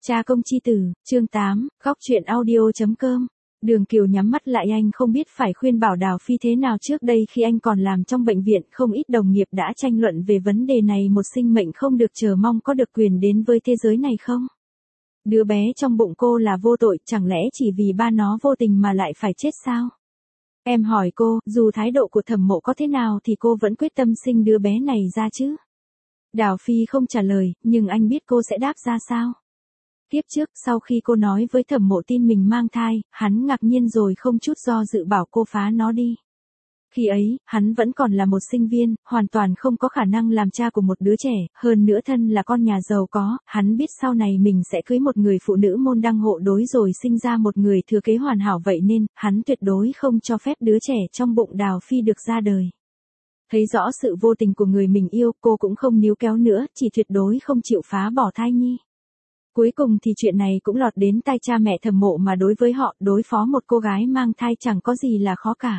Cha công chi tử, chương 8, góc truyện audio.com. Đường Kiều nhắm mắt lại, anh không biết phải khuyên bảo Đào Phi thế nào. Trước đây khi anh còn làm trong bệnh viện, không ít đồng nghiệp đã tranh luận về vấn đề này. Một sinh mệnh không được chờ mong có được quyền đến với thế giới này không? Đứa bé trong bụng cô là vô tội, chẳng lẽ chỉ vì ba nó vô tình mà lại phải chết sao? Em hỏi cô, dù thái độ của Thẩm Mộ có thế nào thì cô vẫn quyết tâm sinh đứa bé này ra chứ? Đào Phi không trả lời, nhưng anh biết cô sẽ đáp ra sao. Tiếp trước, sau khi cô nói với Thẩm Mộ tin mình mang thai, hắn ngạc nhiên rồi không chút do dự bảo cô phá nó đi. Khi ấy, hắn vẫn còn là một sinh viên, hoàn toàn không có khả năng làm cha của một đứa trẻ, hơn nữa thân là con nhà giàu có, hắn biết sau này mình sẽ cưới một người phụ nữ môn đăng hộ đối rồi sinh ra một người thừa kế hoàn hảo, vậy nên, hắn tuyệt đối không cho phép đứa trẻ trong bụng Đào Phi được ra đời. Thấy rõ sự vô tình của người mình yêu, cô cũng không níu kéo nữa, chỉ tuyệt đối không chịu phá bỏ thai nhi. Cuối cùng thì chuyện này cũng lọt đến tai cha mẹ Thẩm Mộ, mà đối với họ, đối phó một cô gái mang thai chẳng có gì là khó cả.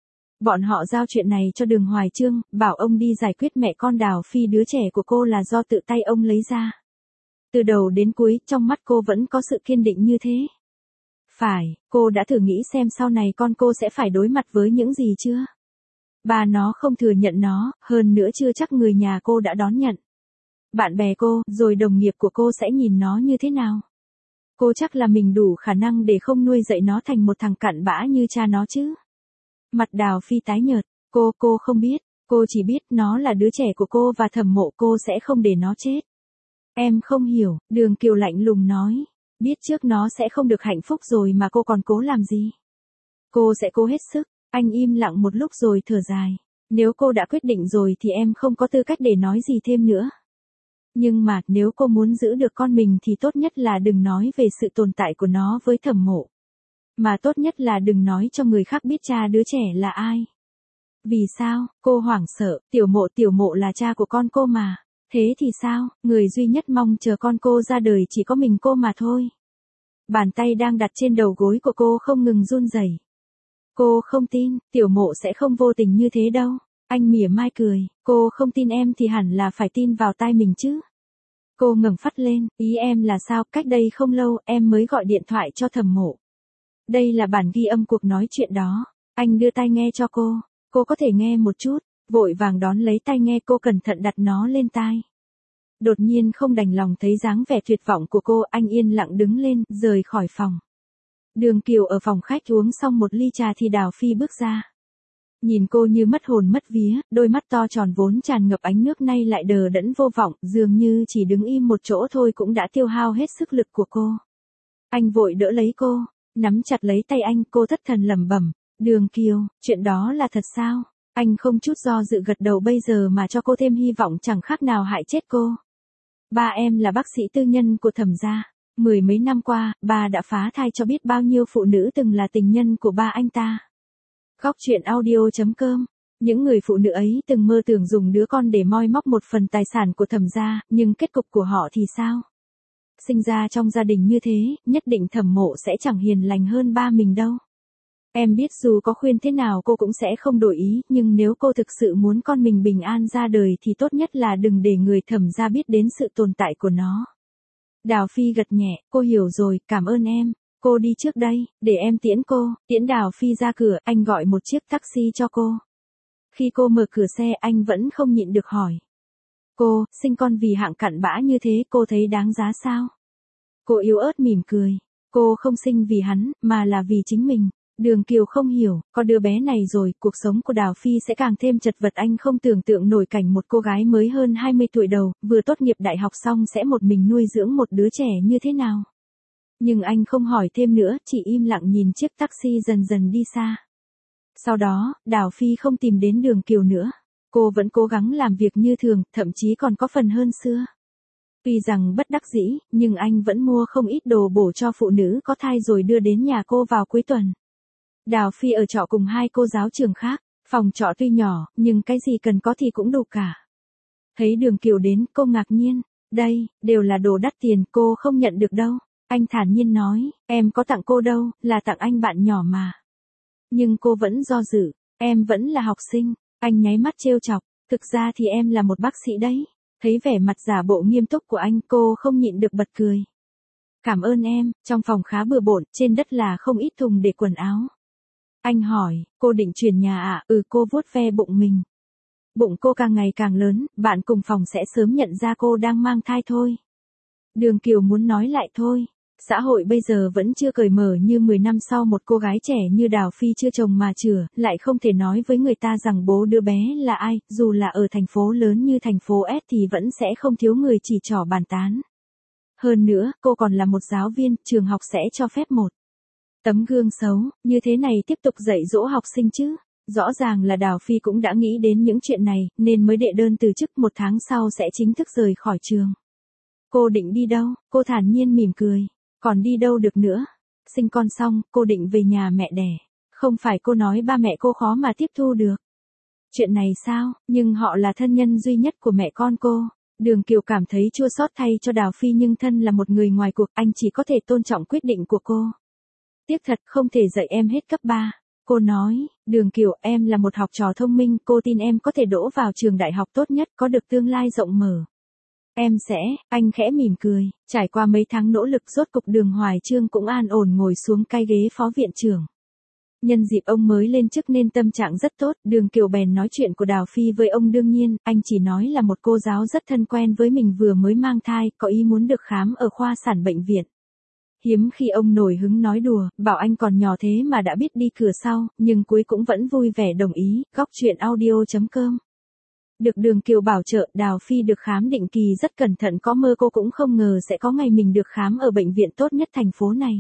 Bọn họ giao chuyện này cho Đường Hoài Chương, bảo ông đi giải quyết mẹ con Đào Phi. Đứa trẻ của cô là do tự tay ông lấy ra. Từ đầu đến cuối, trong mắt cô vẫn có sự kiên định như thế. Phải, cô đã thử nghĩ xem sau này con cô sẽ phải đối mặt với những gì chưa? Ba nó không thừa nhận nó, hơn nữa chưa chắc người nhà cô đã đón nhận. Bạn bè cô, rồi đồng nghiệp của cô sẽ nhìn nó như thế nào? Cô chắc là mình đủ khả năng để không nuôi dạy nó thành một thằng cặn bã như cha nó chứ? Mặt Đào Phi tái nhợt, cô không biết, cô chỉ biết nó là đứa trẻ của cô và Thẩm Mộ cô sẽ không để nó chết. Em không hiểu, Đường Kiều lạnh lùng nói, biết trước nó sẽ không được hạnh phúc rồi mà cô còn cố làm gì? Cô sẽ cố hết sức. Anh im lặng một lúc rồi thở dài, nếu cô đã quyết định rồi thì em không có tư cách để nói gì thêm nữa. Nhưng mà, nếu cô muốn giữ được con mình thì tốt nhất là đừng nói về sự tồn tại của nó với Thẩm Mộ. Mà tốt nhất là đừng nói cho người khác biết cha đứa trẻ là ai. Vì sao? Cô hoảng sợ, Tiểu Mộ là cha của con cô mà. Thế thì sao? Người duy nhất mong chờ con cô ra đời chỉ có mình cô mà thôi. Bàn tay đang đặt trên đầu gối của cô không ngừng run rẩy. Cô không tin, Tiểu Mộ sẽ không vô tình như thế đâu. Anh mỉa mai cười, cô không tin em thì hẳn là phải tin vào tai mình chứ. Cô ngẩng phát lên, ý em là sao? Cách đây không lâu, em mới gọi điện thoại cho Thẩm Mộ. Đây là bản ghi âm cuộc nói chuyện đó. Anh đưa tai nghe cho cô có thể nghe một chút. Vội vàng đón lấy tai nghe, cô cẩn thận đặt nó lên tai. Đột nhiên không đành lòng thấy dáng vẻ tuyệt vọng của cô, anh yên lặng đứng lên, rời khỏi phòng. Đường Kiều ở phòng khách uống xong một ly trà thì Đào Phi bước ra. Nhìn cô như mất hồn mất vía, đôi mắt to tròn vốn tràn ngập ánh nước nay lại đờ đẫn vô vọng, dường như chỉ đứng im một chỗ thôi cũng đã tiêu hao hết sức lực của cô. Anh vội đỡ lấy cô, nắm chặt lấy tay anh, cô thất thần lẩm bẩm, Đường Kiều, chuyện đó là thật sao? Anh không chút do dự gật đầu, bây giờ mà cho cô thêm hy vọng chẳng khác nào hại chết cô. Ba em là bác sĩ tư nhân của Thẩm gia. 10 mấy năm qua, ba đã phá thai cho biết bao nhiêu phụ nữ từng là tình nhân của ba anh ta. Góc truyện audio.com. Những người phụ nữ ấy từng mơ tưởng dùng đứa con để moi móc một phần tài sản của Thẩm gia, nhưng kết cục của họ thì sao? Sinh ra trong gia đình như thế, nhất định Thẩm Mộ sẽ chẳng hiền lành hơn ba mình đâu. Em biết dù có khuyên thế nào cô cũng sẽ không đổi ý, nhưng nếu cô thực sự muốn con mình bình an ra đời thì tốt nhất là đừng để người Thẩm gia biết đến sự tồn tại của nó. Đào Phi gật nhẹ, cô hiểu rồi, cảm ơn em. Cô đi trước đây, để em tiễn cô. Tiễn Đào Phi ra cửa, anh gọi một chiếc taxi cho cô. Khi cô mở cửa xe, anh vẫn không nhịn được hỏi. Cô, sinh con vì hạng cặn bã như thế, cô thấy đáng giá sao? Cô yếu ớt mỉm cười. Cô không sinh vì hắn, mà là vì chính mình. Đường Kiều không hiểu, có đứa bé này rồi, cuộc sống của Đào Phi sẽ càng thêm chật vật. Anh không tưởng tượng nổi cảnh một cô gái mới hơn 20 tuổi đầu, vừa tốt nghiệp đại học xong sẽ một mình nuôi dưỡng một đứa trẻ như thế nào. Nhưng anh không hỏi thêm nữa, chỉ im lặng nhìn chiếc taxi dần dần đi xa. Sau đó, Đào Phi không tìm đến Đường Kiều nữa. Cô vẫn cố gắng làm việc như thường, thậm chí còn có phần hơn xưa. Tuy rằng bất đắc dĩ, nhưng anh vẫn mua không ít đồ bổ cho phụ nữ có thai rồi đưa đến nhà cô vào cuối tuần. Đào Phi ở trọ cùng hai cô giáo trường khác, phòng trọ tuy nhỏ, nhưng cái gì cần có thì cũng đủ cả. Thấy Đường Kiều đến, cô ngạc nhiên, đây, đều là đồ đắt tiền, cô không nhận được đâu. Anh thản nhiên nói, em có tặng cô đâu, là tặng anh bạn nhỏ mà. Nhưng cô vẫn do dự, em vẫn là học sinh. Anh nháy mắt trêu chọc, thực ra thì em là một bác sĩ đấy. Thấy vẻ mặt giả bộ nghiêm túc của anh, cô không nhịn được bật cười. Cảm ơn em, trong phòng khá bừa bộn, trên đất là không ít thùng để quần áo. Anh hỏi, cô định chuyển nhà à? Cô vuốt ve bụng mình. Bụng cô càng ngày càng lớn, bạn cùng phòng sẽ sớm nhận ra cô đang mang thai thôi. Đường Kiều muốn nói lại thôi. Xã hội bây giờ vẫn chưa cởi mở như 10 năm sau một cô gái trẻ như Đào Phi chưa chồng mà chửa, lại không thể nói với người ta rằng bố đứa bé là ai, dù là ở thành phố lớn như thành phố S thì vẫn sẽ không thiếu người chỉ trỏ bàn tán. Hơn nữa, cô còn là một giáo viên, trường học sẽ cho phép một tấm gương xấu, như thế này tiếp tục dạy dỗ học sinh chứ. Rõ ràng là Đào Phi cũng đã nghĩ đến những chuyện này, nên mới đệ đơn từ chức 1 tháng sau sẽ chính thức rời khỏi trường. Cô định đi đâu? Cô thản nhiên mỉm cười. Còn đi đâu được nữa? Sinh con xong, cô định về nhà mẹ đẻ. Không phải cô nói ba mẹ cô khó mà tiếp thu được. Chuyện này sao? Nhưng họ là thân nhân duy nhất của mẹ con cô. Đường Kiều cảm thấy chua xót thay cho Đào Phi nhưng thân là một người ngoài cuộc, anh chỉ có thể tôn trọng quyết định của cô. Tiếc thật không thể dạy em hết cấp 3. Cô nói, Đường Kiều em là một học trò thông minh, cô tin em có thể đỗ vào trường đại học tốt nhất, có được tương lai rộng mở. Em sẽ, anh khẽ mỉm cười, trải qua mấy tháng nỗ lực rốt cục Đường Hoài Chương cũng an ổn ngồi xuống cai ghế phó viện trưởng. Nhân dịp ông mới lên chức nên tâm trạng rất tốt, Đường Kiều bèn nói chuyện của Đào Phi với ông đương nhiên, anh chỉ nói là một cô giáo rất thân quen với mình vừa mới mang thai, có ý muốn được khám ở khoa sản bệnh viện. Hiếm khi ông nổi hứng nói đùa, bảo anh còn nhỏ thế mà đã biết đi cửa sau, nhưng cuối cũng vẫn vui vẻ đồng ý, góc chuyện audio.com. Được Đường Kiều bảo trợ, Đào Phi được khám định kỳ rất cẩn thận, có mơ cô cũng không ngờ sẽ có ngày mình được khám ở bệnh viện tốt nhất thành phố này.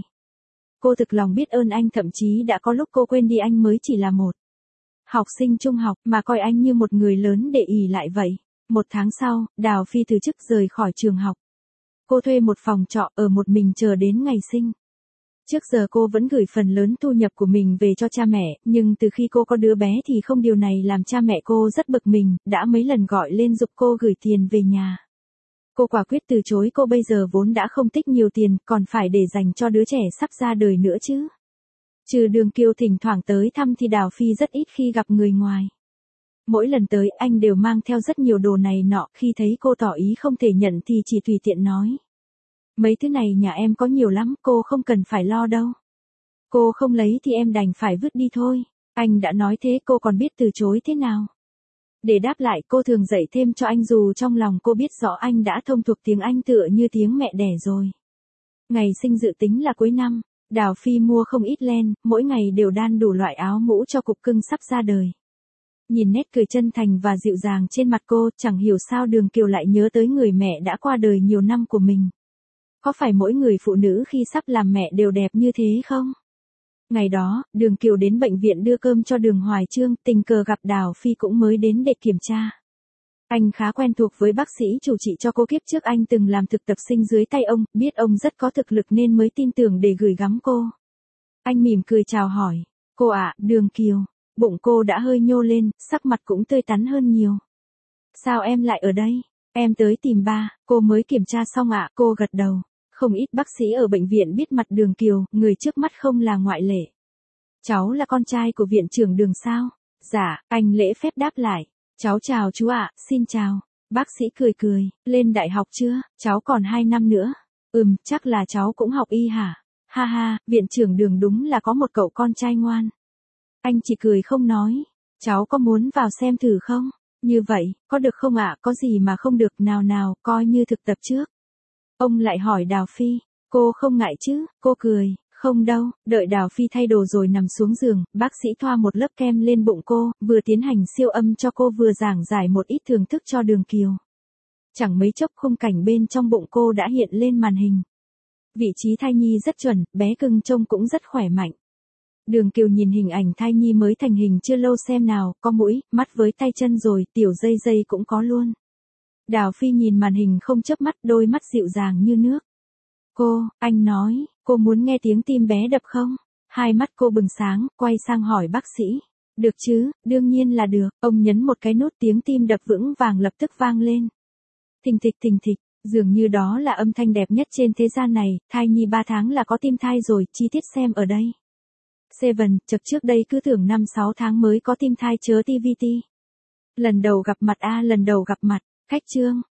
Cô thực lòng biết ơn anh, thậm chí đã có lúc cô quên đi anh mới chỉ là một học sinh trung học mà coi anh như một người lớn để ỷ lại vậy. 1 tháng sau, Đào Phi từ chức rời khỏi trường học. Cô thuê một phòng trọ ở một mình chờ đến ngày sinh. Trước giờ cô vẫn gửi phần lớn thu nhập của mình về cho cha mẹ, nhưng từ khi cô có đứa bé thì không, điều này làm cha mẹ cô rất bực mình, đã mấy lần gọi lên giục cô gửi tiền về nhà. Cô quả quyết từ chối, cô bây giờ vốn đã không tích nhiều tiền, còn phải để dành cho đứa trẻ sắp ra đời nữa chứ. Trừ Đường Kiều thỉnh thoảng tới thăm thì Đào Phi rất ít khi gặp người ngoài. Mỗi lần tới anh đều mang theo rất nhiều đồ này nọ, khi thấy cô tỏ ý không thể nhận thì chỉ tùy tiện nói. Mấy thứ này nhà em có nhiều lắm, cô không cần phải lo đâu. Cô không lấy thì em đành phải vứt đi thôi. Anh đã nói thế cô còn biết từ chối thế nào? Để đáp lại cô thường dạy thêm cho anh dù trong lòng cô biết rõ anh đã thông thuộc tiếng Anh tựa như tiếng mẹ đẻ rồi. Ngày sinh dự tính là cuối năm, Đào Phi mua không ít len, mỗi ngày đều đan đủ loại áo mũ cho cục cưng sắp ra đời. Nhìn nét cười chân thành và dịu dàng trên mặt cô, chẳng hiểu sao Đường Kiều lại nhớ tới người mẹ đã qua đời nhiều năm của mình. Có phải mỗi người phụ nữ khi sắp làm mẹ đều đẹp như thế không? Ngày đó, Đường Kiều đến bệnh viện đưa cơm cho Đường Hoài Chương, tình cờ gặp Đào Phi cũng mới đến để kiểm tra. Anh khá quen thuộc với bác sĩ chủ trị cho cô, kiếp trước anh từng làm thực tập sinh dưới tay ông, biết ông rất có thực lực nên mới tin tưởng để gửi gắm cô. Anh mỉm cười chào hỏi, cô ạ, Đường Kiều. Bụng cô đã hơi nhô lên, sắc mặt cũng tươi tắn hơn nhiều. Sao em lại ở đây? Em tới tìm ba, cô mới kiểm tra xong ạ, cô gật đầu. Không ít bác sĩ ở bệnh viện biết mặt Đường Kiều, người trước mắt không là ngoại lệ. Cháu là con trai của viện trưởng Đường sao? Dạ, anh lễ phép đáp lại. Cháu chào chú ạ, xin chào. Bác sĩ cười cười, lên đại học chưa? Cháu còn 2 năm nữa. Chắc là cháu cũng học y hả? Ha ha, viện trưởng Đường đúng là có một cậu con trai ngoan. Anh chỉ cười không nói. Cháu có muốn vào xem thử không? Như vậy, có được không ạ? Có gì mà không được, nào nào, coi như thực tập trước. Ông lại hỏi Đào Phi, cô không ngại chứ? Cô cười, không đâu. Đợi Đào Phi thay đồ rồi nằm xuống giường, bác sĩ thoa một lớp kem lên bụng cô, vừa tiến hành siêu âm cho cô vừa giảng giải một ít thưởng thức cho Đường Kiều. Chẳng mấy chốc khung cảnh bên trong bụng cô đã hiện lên màn hình. Vị trí thai nhi rất chuẩn, bé cưng trông cũng rất khỏe mạnh. Đường Kiều nhìn hình ảnh thai nhi mới thành hình chưa lâu xem nào, có mũi, mắt với tay chân rồi, tiểu dây dây cũng có luôn. Đào Phi nhìn màn hình không chớp mắt, đôi mắt dịu dàng như nước. Cô, anh nói, cô muốn nghe tiếng tim bé đập không? Hai mắt cô bừng sáng, quay sang hỏi bác sĩ. Được chứ, đương nhiên là được. Ông nhấn một cái nút, tiếng tim đập vững vàng lập tức vang lên. Thình thịch, dường như đó là âm thanh đẹp nhất trên thế gian này, thai nhi 3 tháng là có tim thai rồi, chi tiết xem ở đây. Seven, chật trước đây cứ tưởng 5-6 tháng mới có tim thai chớ TVT. Lần đầu gặp mặt lần đầu gặp mặt, khách trương,